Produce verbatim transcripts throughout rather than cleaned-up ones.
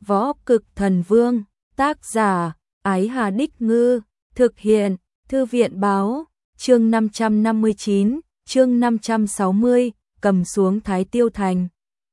Võ Cực Thần Vương, tác giả, Ái Hà Đích Ngư, thực hiện, Thư viện báo, chương năm trăm năm mươi chín, chương năm trăm sáu mươi, cầm xuống Thái Tiêu Thành.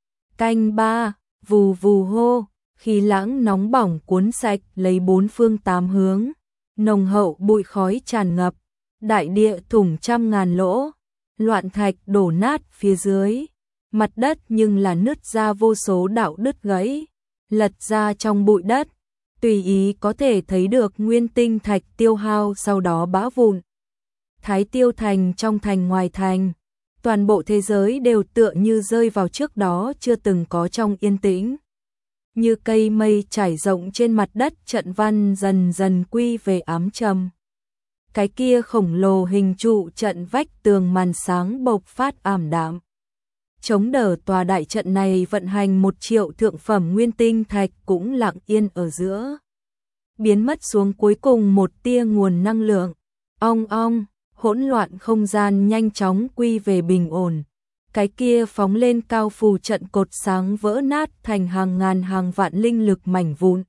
Canh ba, vù vù hô, khí lãng nóng bỏng cuốn sạch lấy bốn phương tám hướng, nồng hậu bụi khói tràn ngập, đại địa thủng trăm ngàn lỗ, loạn thạch đổ nát phía dưới, mặt đất nhưng là nứt ra vô số đạo đứt gãy, lật ra trong bụi đất, tùy ý có thể thấy được nguyên tinh thạch tiêu hao sau đó bã vụn. Thái Tiêu Thành trong thành ngoài thành, toàn bộ thế giới đều tựa như rơi vào trước đó chưa từng có trong yên tĩnh. Như cây mây trải rộng trên mặt đất, trận văn dần dần quy về ám trầm. Cái kia khổng lồ hình trụ trận vách tường màn sáng bộc phát ảm đạm. Chống đỡ tòa đại trận này vận hành một triệu thượng phẩm nguyên tinh thạch cũng lặng yên ở giữa. Biến mất xuống cuối cùng một tia nguồn năng lượng. Ong ong, hỗn loạn không gian nhanh chóng quy về bình ổn. Cái kia phóng lên cao phù trận cột sáng vỡ nát thành hàng ngàn hàng vạn linh lực mảnh vụn.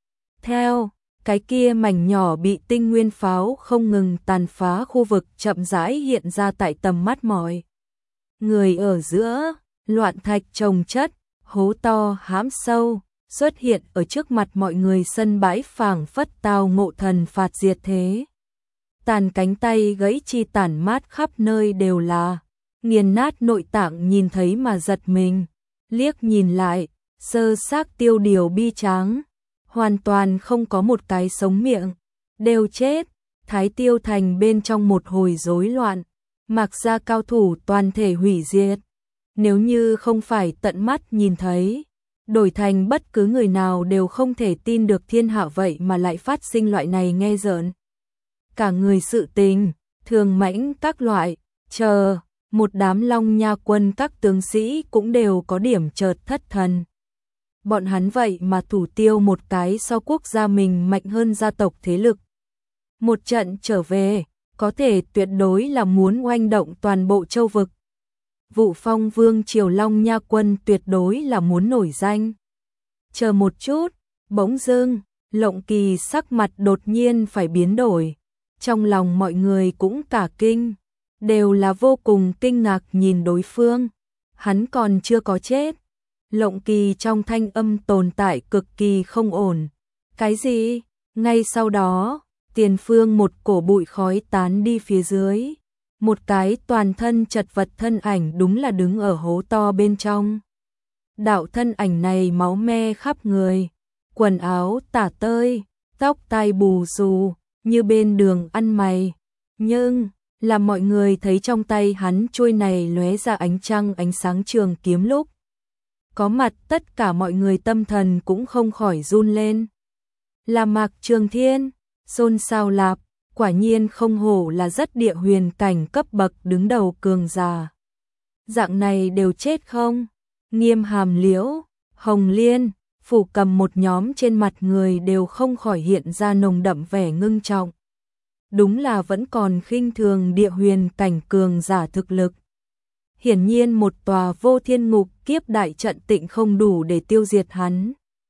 Theo, cái kia mảnh nhỏ bị tinh nguyên pháo không ngừng tàn phá khu vực chậm rãi hiện ra tại tầm mắt mọi người ở giữa, loạn thạch chồng chất, hố to hãm sâu, xuất hiện ở trước mặt mọi người, sân bãi phảng phất tao ngộ thần phạt diệt thế. Tàn cánh tay gãy chi tản mát khắp nơi đều là, nghiền nát nội tạng nhìn thấy mà giật mình, liếc nhìn lại, sơ xác tiêu điều bi tráng, hoàn toàn không có một cái sống miệng, đều chết. Thái Tiêu Thành bên trong một hồi rối loạn, mặc ra cao thủ toàn thể hủy diệt. Nếu như không phải tận mắt nhìn thấy, đổi thành bất cứ người nào đều không thể tin được thiên hạ vậy mà lại phát sinh loại này nghe rợn cả người sự tình, thường mãnh các loại, chờ, một đám Long Nha quân các tướng sĩ cũng đều có điểm chợt thất thần. Bọn hắn vậy mà thủ tiêu một cái so quốc gia mình mạnh hơn gia tộc thế lực. Một trận trở về, có thể tuyệt đối là muốn oanh động toàn bộ châu vực. Vụ Phong Vương triều Long Nha quân tuyệt đối là muốn nổi danh. Chờ một chút, bỗng dưng, Lộng Kỳ sắc mặt đột nhiên phải biến đổi. Trong lòng mọi người cũng cả kinh, đều là vô cùng kinh ngạc nhìn đối phương. Hắn còn chưa có chết. Lộng Kỳ trong thanh âm tồn tại cực kỳ không ổn. Cái gì? Ngay sau đó, tiền phương một cổ bụi khói tán đi phía dưới. Một cái toàn thân chật vật thân ảnh đúng là đứng ở hố to bên trong. Đạo thân ảnh này máu me khắp người, quần áo tả tơi, tóc tai bù xù, như bên đường ăn mày. Nhưng, là mọi người thấy trong tay hắn chuôi này lóe ra ánh trăng ánh sáng trường kiếm lúc có mặt, tất cả mọi người tâm thần cũng không khỏi run lên. Là Mạc Trường Thiên, xôn xao lạp, quả nhiên không hổ là rất địa huyền cảnh cấp bậc đứng đầu cường giả. Dạng này đều chết không? Nghiêm Hàm Liễu, Hồng Liên, Phủ Cầm một nhóm trên mặt người đều không khỏi hiện ra nồng đậm vẻ ngưng trọng. Đúng là vẫn còn khinh thường địa huyền cảnh cường giả thực lực. Hiển nhiên một tòa vô thiên ngục kiếp đại trận tịnh không đủ để tiêu diệt hắn.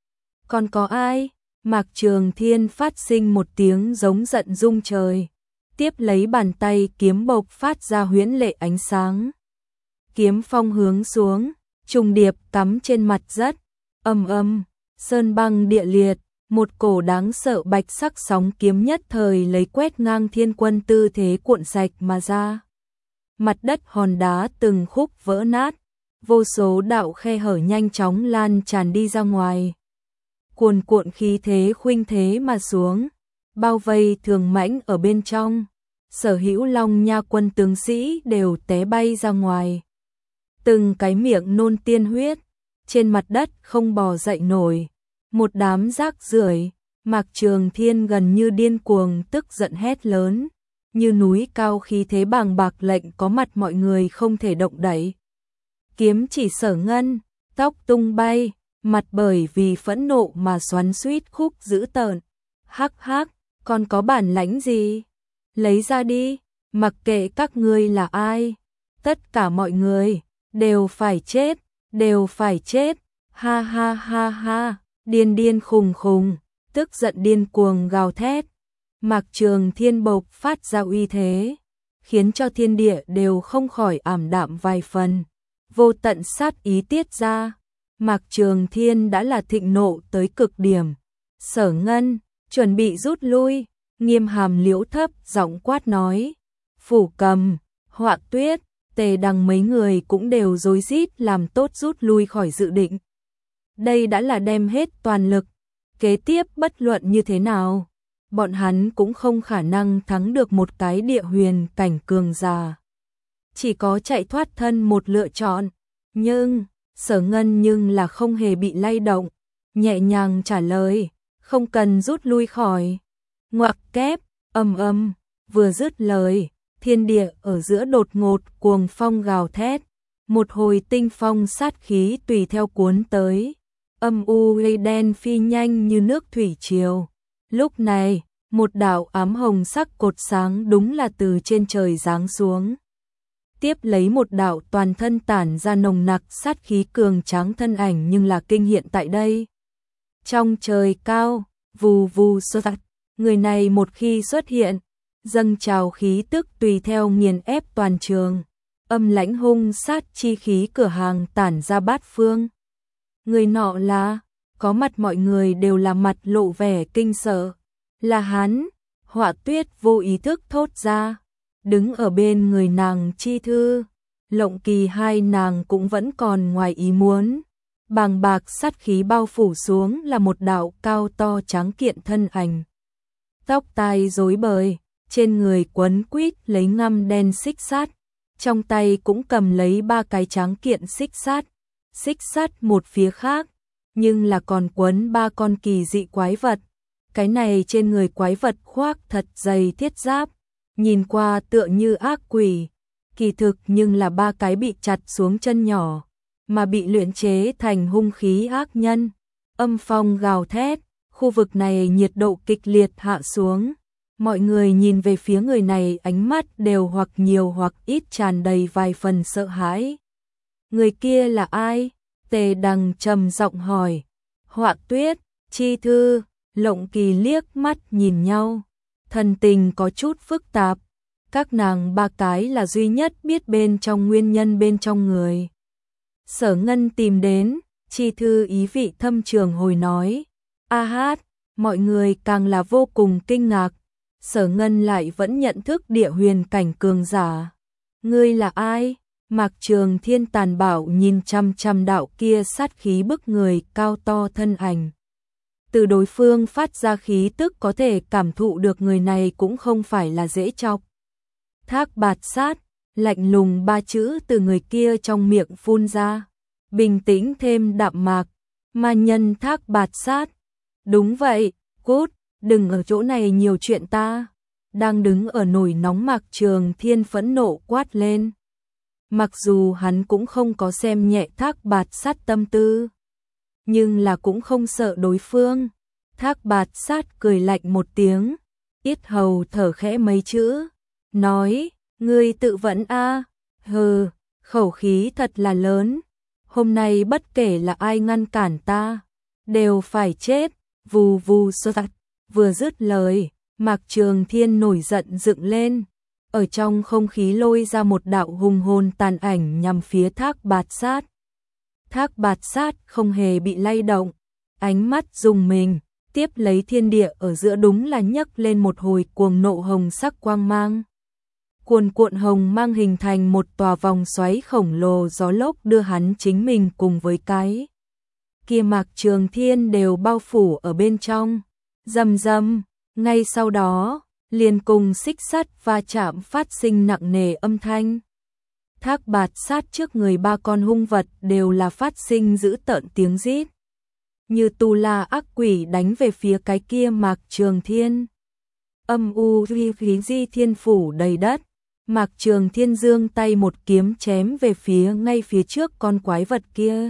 Còn có ai? Mạc Trường Thiên phát sinh một tiếng giống giận rung trời, tiếp lấy bàn tay kiếm bộc phát ra huyễn lệ ánh sáng. Kiếm phong hướng xuống, trùng điệp cắm trên mặt đất, âm âm, sơn băng địa liệt, một cổ đáng sợ bạch sắc sóng kiếm nhất thời lấy quét ngang thiên quân tư thế cuộn sạch mà ra. Mặt đất hòn đá từng khúc vỡ nát, vô số đạo khe hở nhanh chóng lan tràn đi ra ngoài. Cuồn cuộn khí thế khuynh thế mà xuống, bao vây thường mãnh ở bên trong. Sở hữu Long Nha quân tướng sĩ đều té bay ra ngoài. Từng cái miệng nôn tiên huyết, trên mặt đất không bò dậy nổi. Một đám rác rưởi. Mạc Trường Thiên gần như điên cuồng tức giận hét lớn, như núi cao khí thế bàng bạc lệnh có mặt mọi người không thể động đậy. Kiếm chỉ Sở Ngân, tóc tung bay, mặt bởi vì phẫn nộ mà xoắn xuýt khúc dữ tợn. Hắc hắc, còn có bản lãnh gì? Lấy ra đi, mặc kệ các ngươi là ai. Tất cả mọi người, đều phải chết, đều phải chết. Ha ha ha ha, điên điên khùng khùng, tức giận điên cuồng gào thét. Mạc Trường Thiên bộc phát ra uy thế, khiến cho thiên địa đều không khỏi ảm đạm vài phần. Vô tận sát ý tiết ra, Mạc Trường Thiên đã là thịnh nộ tới cực điểm. Sở Ngân, chuẩn bị rút lui, Nghiêm Hàm liễu thấp giọng quát nói. Phủ Cầm, Họa Tuyết, Tề Đằng mấy người cũng đều rối rít làm tốt rút lui khỏi dự định. Đây đã là đem hết toàn lực, kế tiếp bất luận như thế nào, bọn hắn cũng không khả năng thắng được một cái địa huyền cảnh cường giả. Chỉ có chạy thoát thân một lựa chọn, nhưng Sở Ngân nhưng là không hề bị lay động, nhẹ nhàng trả lời, không cần rút lui khỏi. Ngoặc kép, ầm ầm, vừa dứt lời, thiên địa ở giữa đột ngột cuồng phong gào thét, một hồi tinh phong sát khí tùy theo cuốn tới, âm u gây đen phi nhanh như nước thủy triều. Lúc này, một đạo ám hồng sắc cột sáng đúng là từ trên trời giáng xuống. Tiếp lấy một đạo toàn thân tản ra nồng nặc sát khí cường tráng thân ảnh nhưng là kinh hiện tại đây. Trong trời cao, vù vù xuất sắc, người này một khi xuất hiện, dâng trào khí tức tùy theo nghiền ép toàn trường, âm lãnh hung sát chi khí cửa hàng tản ra bát phương. Người nọ là, có mặt mọi người đều là mặt lộ vẻ kinh sợ, là hắn. Họa Tuyết vô ý thức thốt ra, đứng ở bên người nàng Chi Thư, Lộng Kỳ hai nàng cũng vẫn còn ngoài ý muốn. Bàng bạc sát khí bao phủ xuống là một đạo cao to tráng kiện thân ảnh. Tóc tai rối bời, trên người quấn quýt lấy ngăm đen xích sắt, trong tay cũng cầm lấy ba cái tráng kiện xích sắt. Xích sắt một phía khác, nhưng là còn quấn ba con kỳ dị quái vật. Cái này trên người quái vật khoác thật dày thiết giáp, nhìn qua tựa như ác quỷ, kỳ thực nhưng là ba cái bị chặt xuống chân nhỏ, mà bị luyện chế thành hung khí ác nhân. Âm phong gào thét, khu vực này nhiệt độ kịch liệt hạ xuống. Mọi người nhìn về phía người này ánh mắt đều hoặc nhiều hoặc ít tràn đầy vài phần sợ hãi. Người kia là ai? Tề Đằng trầm giọng hỏi. Họa Tuyết, Chi Thư, Lộng Kỳ liếc mắt nhìn nhau, thần tình có chút phức tạp. Các nàng ba cái là duy nhất biết bên trong nguyên nhân bên trong người. Sở Ngân tìm đến, Chi Thư ý vị thâm trường hồi nói. A hát, mọi người càng là vô cùng kinh ngạc. Sở Ngân lại vẫn nhận thức địa huyền cảnh cường giả. Ngươi là ai? Mạc Trường Thiên tàn bạo nhìn chăm chăm đạo kia sát khí bức người cao to thân ảnh. Từ đối phương phát ra khí tức có thể cảm thụ được người này cũng không phải là dễ chọc. Thác Bạt Sát, lạnh lùng ba chữ từ người kia trong miệng phun ra. Bình tĩnh thêm đạm mạc, ma nhân Thác Bạt Sát. Đúng vậy, cút, đừng ở chỗ này nhiều chuyện ta. Đang đứng ở nổi nóng Mạc Trường Thiên phẫn nộ quát lên. Mặc dù hắn cũng không có xem nhẹ Thác Bạt Sát tâm tư, nhưng là cũng không sợ đối phương. Thác Bạt Sát cười lạnh một tiếng, yết hầu thở khẽ mấy chữ, nói, ngươi tự vẫn a, hừ, khẩu khí thật là lớn. Hôm nay bất kể là ai ngăn cản ta, đều phải chết. Vù vù sơ sạt, vừa dứt lời, Mạc Trường Thiên nổi giận dựng lên, ở trong không khí lôi ra một đạo hung hồn tàn ảnh nhằm phía Thác Bạt Sát. Thác Bạt Sát không hề bị lay động, ánh mắt rùng mình, tiếp lấy thiên địa ở giữa đúng là nhấc lên một hồi cuồng nộ hồng sắc quang mang. Cuồn cuộn hồng mang hình thành một tòa vòng xoáy khổng lồ gió lốc đưa hắn chính mình cùng với cái kia Mạc Trường Thiên đều bao phủ ở bên trong. Rầm rầm, ngay sau đó, liền cùng xích sắt va chạm phát sinh nặng nề âm thanh. Thác Bạt Sát trước người ba con hung vật đều là phát sinh dữ tợn tiếng rít, như tu la ác quỷ đánh về phía cái kia Mạc Trường Thiên. Âm u khí khí di thiên phủ đầy đất, Mạc Trường Thiên giương tay một kiếm chém về phía ngay phía trước con quái vật kia.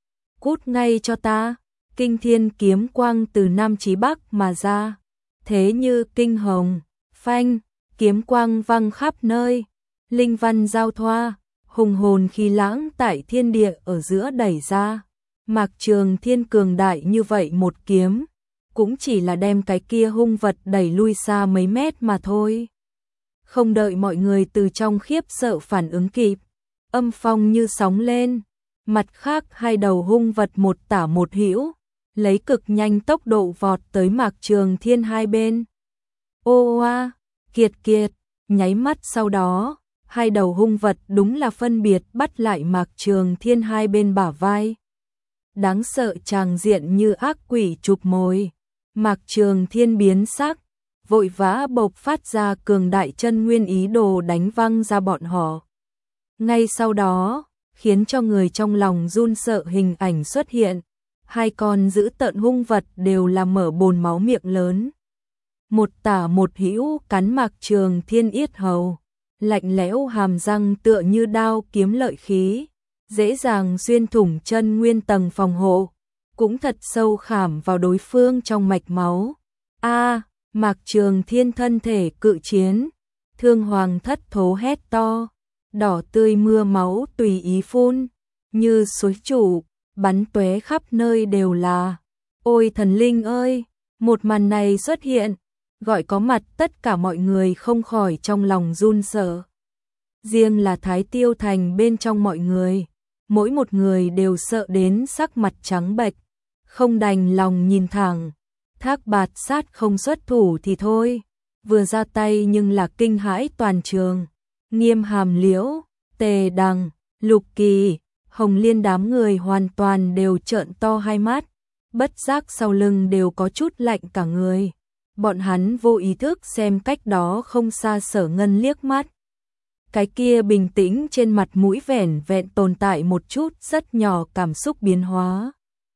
Cút ngay cho ta! Kinh thiên kiếm quang từ nam chí bắc mà ra, thế như kinh hồng, phanh, kiếm quang văng khắp nơi, linh văn giao thoa, hùng hồn khí lãng tại thiên địa ở giữa đẩy ra. Mạc Trường Thiên cường đại như vậy một kiếm, cũng chỉ là đem cái kia hung vật đẩy lui xa mấy mét mà thôi. Không đợi mọi người từ trong khiếp sợ phản ứng kịp, âm phong như sóng lên, mặt khác hai đầu hung vật một tả một hữu, lấy cực nhanh tốc độ vọt tới Mạc Trường Thiên hai bên. Ô oa, kiệt kiệt, nháy mắt sau đó, hai đầu hung vật đúng là phân biệt bắt lại Mạc Trường Thiên hai bên bả vai. Đáng sợ tràng diện như ác quỷ chụp mồi, Mạc Trường Thiên biến sắc, vội vã bộc phát ra cường đại chân nguyên ý đồ đánh văng ra bọn họ. Ngay sau đó, khiến cho người trong lòng run sợ hình ảnh xuất hiện, hai con dữ tợn hung vật đều là mở bồn máu miệng lớn. Một tả một hữu cắn Mạc Trường Thiên yết hầu, lạnh lẽo hàm răng tựa như đao kiếm lợi khí, dễ dàng xuyên thủng chân nguyên tầng phòng hộ, cũng thật sâu khảm vào đối phương trong mạch máu. A, Mạc Trường Thiên thân thể cự chiến, Thương Hoàng thất thố hét to, đỏ tươi mưa máu tùy ý phun, như suối trụ, bắn tóe khắp nơi đều là. Ôi thần linh ơi, một màn này xuất hiện, gọi có mặt tất cả mọi người không khỏi trong lòng run sợ. Riêng là Thái Tiêu Thành bên trong mọi người, mỗi một người đều sợ đến sắc mặt trắng bệch, không đành lòng nhìn thẳng. Thác Bạt Sát không xuất thủ thì thôi, vừa ra tay nhưng là kinh hãi toàn trường. Nghiêm Hàm Liễu, Tề Đằng, Lục Kỳ, Hồng Liên đám người hoàn toàn đều trợn to hai mắt, bất giác sau lưng đều có chút lạnh cả người. Bọn hắn vô ý thức xem cách đó không xa Sở Ngân liếc mắt. Cái kia bình tĩnh trên mặt mũi vẻn vẹn tồn tại một chút rất nhỏ cảm xúc biến hóa.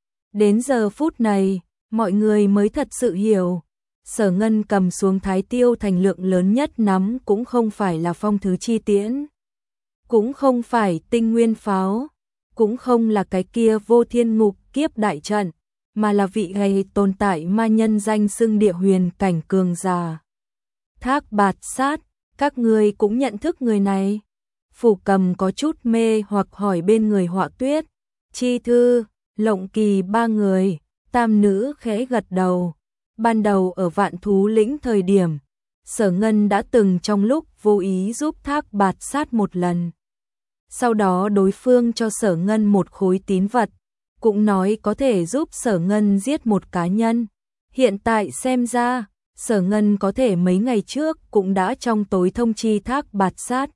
Đến giờ phút này, mọi người mới thật sự hiểu, Sở Ngân cầm xuống Thái Tiêu Thành lượng lớn nhất nắm cũng không phải là phong thứ chi tiễn, cũng không phải tinh nguyên pháo, cũng không là cái kia vô thiên ngục kiếp đại trận, mà là vị hay tồn tại ma nhân danh xưng địa huyền cảnh cường giả. Thác Bạt Sát, các ngươi cũng nhận thức người này? Phủ Cầm có chút mê hoặc hỏi bên người Họa Tuyết, Chi Thư, Lộng Kỳ ba người. Tam nữ khẽ gật đầu. Ban đầu ở Vạn Thú Lĩnh thời điểm, Sở Ngân đã từng trong lúc vô ý giúp Thác Bạt Sát một lần. Sau đó đối phương cho Sở Ngân một khối tín vật, cũng nói có thể giúp Sở Ngân giết một cá nhân. Hiện tại xem ra, Sở Ngân có thể mấy ngày trước cũng đã trong tối thông chi Thác Bạt Sát.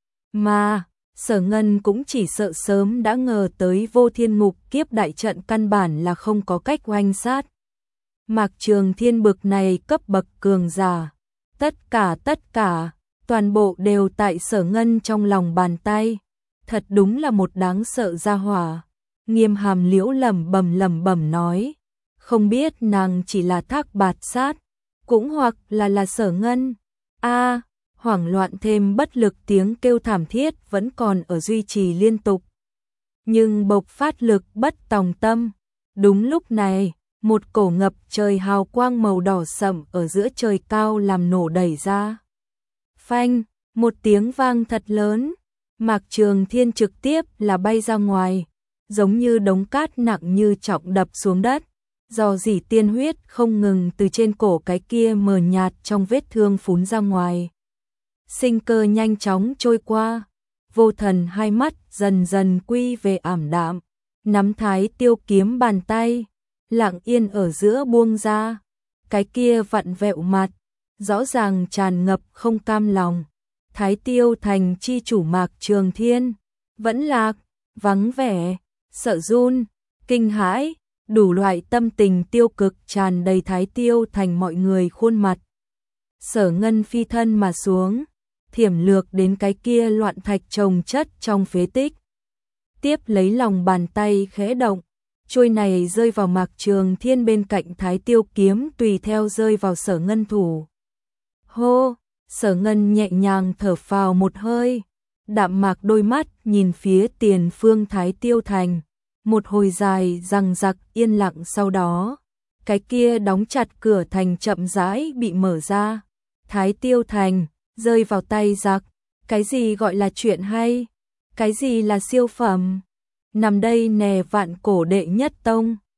Mà, Sở Ngân cũng chỉ sợ sớm đã ngờ tới vô thiên ngục kiếp đại trận căn bản là không có cách oanh sát. Mạc Trường Thiên bực này cấp bậc cường giả, tất cả tất cả, toàn bộ đều tại Sở Ngân trong lòng bàn tay. Thật đúng là một đáng sợ gia hỏa. Nghiêm Hàm Liễu lẩm bẩm lẩm bẩm nói, không biết nàng chỉ là Thác Bạt Sát, cũng hoặc là là Sở Ngân. A, hoảng loạn thêm bất lực tiếng kêu thảm thiết vẫn còn ở duy trì liên tục. Nhưng bộc phát lực bất tòng tâm. Đúng lúc này, một cổ ngập trời hào quang màu đỏ sậm ở giữa trời cao làm nổ đẩy ra. Phanh, một tiếng vang thật lớn, Mạc Trường Thiên trực tiếp là bay ra ngoài, giống như đống cát nặng như trọng đập xuống đất, dò dỉ tiên huyết không ngừng từ trên cổ cái kia mờ nhạt trong vết thương phún ra ngoài. Sinh cơ nhanh chóng trôi qua, Vô Thần hai mắt dần dần quy về ảm đạm, nắm Thái Tiêu kiếm bàn tay, lặng yên ở giữa buông ra, cái kia vặn vẹo mặt, rõ ràng tràn ngập không cam lòng. Thái Tiêu Thành chi chủ Mạc Trường Thiên, vẫn lạc, vắng vẻ, sợ run, kinh hãi, đủ loại tâm tình tiêu cực tràn đầy Thái Tiêu Thành mọi người khuôn mặt. Sở Ngân phi thân mà xuống, thiểm lược đến cái kia loạn thạch chồng chất trong phế tích. Tiếp lấy lòng bàn tay khẽ động, trôi này rơi vào Mạc Trường Thiên bên cạnh Thái Tiêu kiếm tùy theo rơi vào Sở Ngân thủ. Hô, Sở Ngân nhẹ nhàng thở phào một hơi, đạm mạc đôi mắt nhìn phía tiền phương Thái Tiêu Thành. Một hồi dài răng rặc yên lặng sau đó, cái kia đóng chặt cửa thành chậm rãi bị mở ra. Thái Tiêu Thành rơi vào tay giặc. Cái gì gọi là chuyện hay? Cái gì là siêu phẩm? nằm đây nè vạn cổ đệ nhất tông.